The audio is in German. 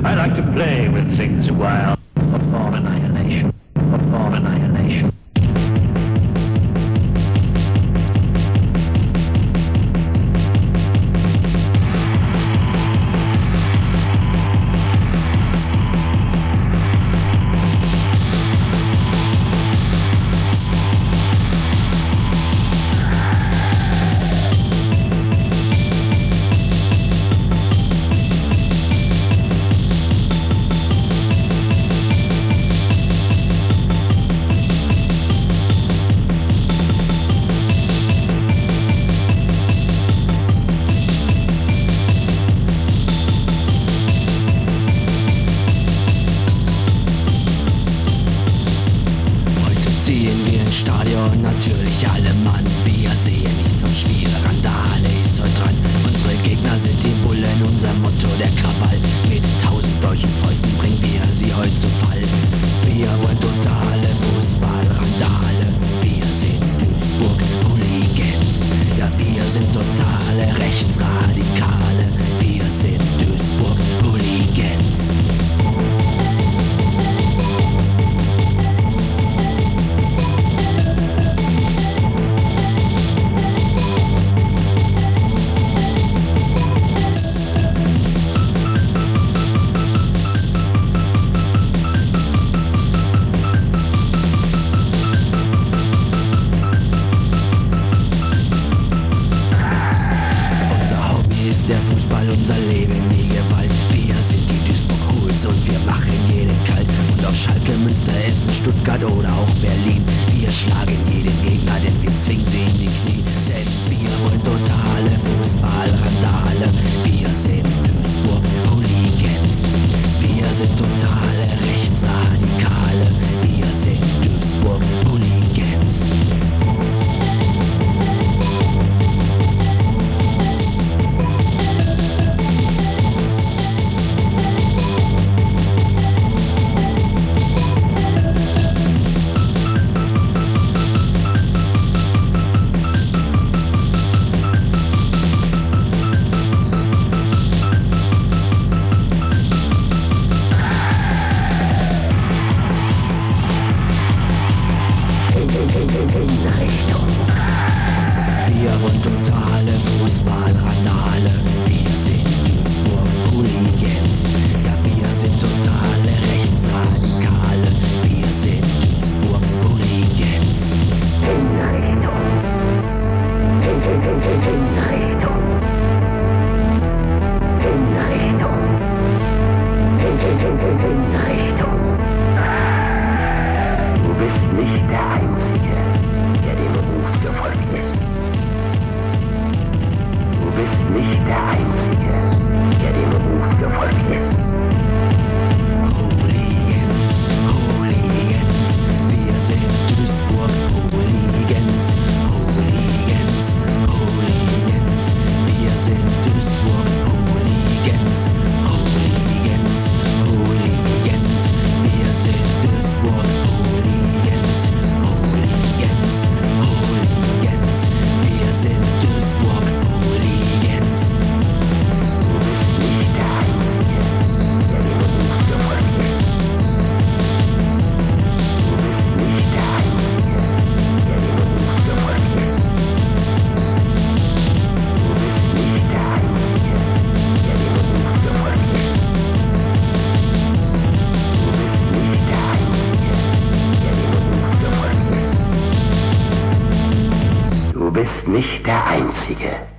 I like to play with things a while. Upon annihilation. Upon annihilation. Stadion, natürlich alle Mann. Wir sehen nicht zum Spiel, Randale ist heute dran. Unsere Gegner sind die Bullen, unser Motto der Krawall. Mit 1000 deutschen Fäusten bringen wir sie heute zu Fall. Wir wollen totale Fußballrandale. Wir sind Duisburg Hooligans. Ja, wir sind totale Rechtsradikale. Wir sind Duisburg Hooligans. Der Fußball, unser Leben, die Gewalt. Wir sind die Duisburg Hools und wir machen jeden kalt. Und ob Schalke, Münster, Essen, Stuttgart oder auch Berlin, wir schlagen jeden Gegner, denn wir zwingen sie in die Knie. Denn wir wollen totale Fußballrandale. Wir sind Duisburg Hooligans. Wir sind totale Rechtsradikale. Wir sind Duisburg Hooligans. Wir wollen totale Fußballrandale. Wir sind Duisburg Hooligans. Ja, wir sind totale Rechtsradikale. Wir sind Duisburg Hooligans. Hinrichtung. Hinrichtung. Hinrichtung. Hinrichtung. Du bist nicht der Einzige, der dem Ruf gefolgt ist. Du bist nicht der Einzige, der dem Ruf gefolgt ist. Hooligans, Hooligans, wir sind Duisburg Hooligans. Hooligans, Hooligans, wir sind Duisburg Hooligans. Hooligans, Hooligans, wir sind Duisburg Hooligans. Hooligans, Hooligans, wir sind Duisburg Hooligans. Du bist nicht der Einzige, der dem Ruf gefolgt ist. Du bist nicht der Einzige, der dem Ruf gefolgt ist. Du bist nicht der Einzige, der dem Ruf gefolgt ist. Du bist nicht der Einzige, der dem Ruf gefolgt ist. Du bist nicht der Einzige,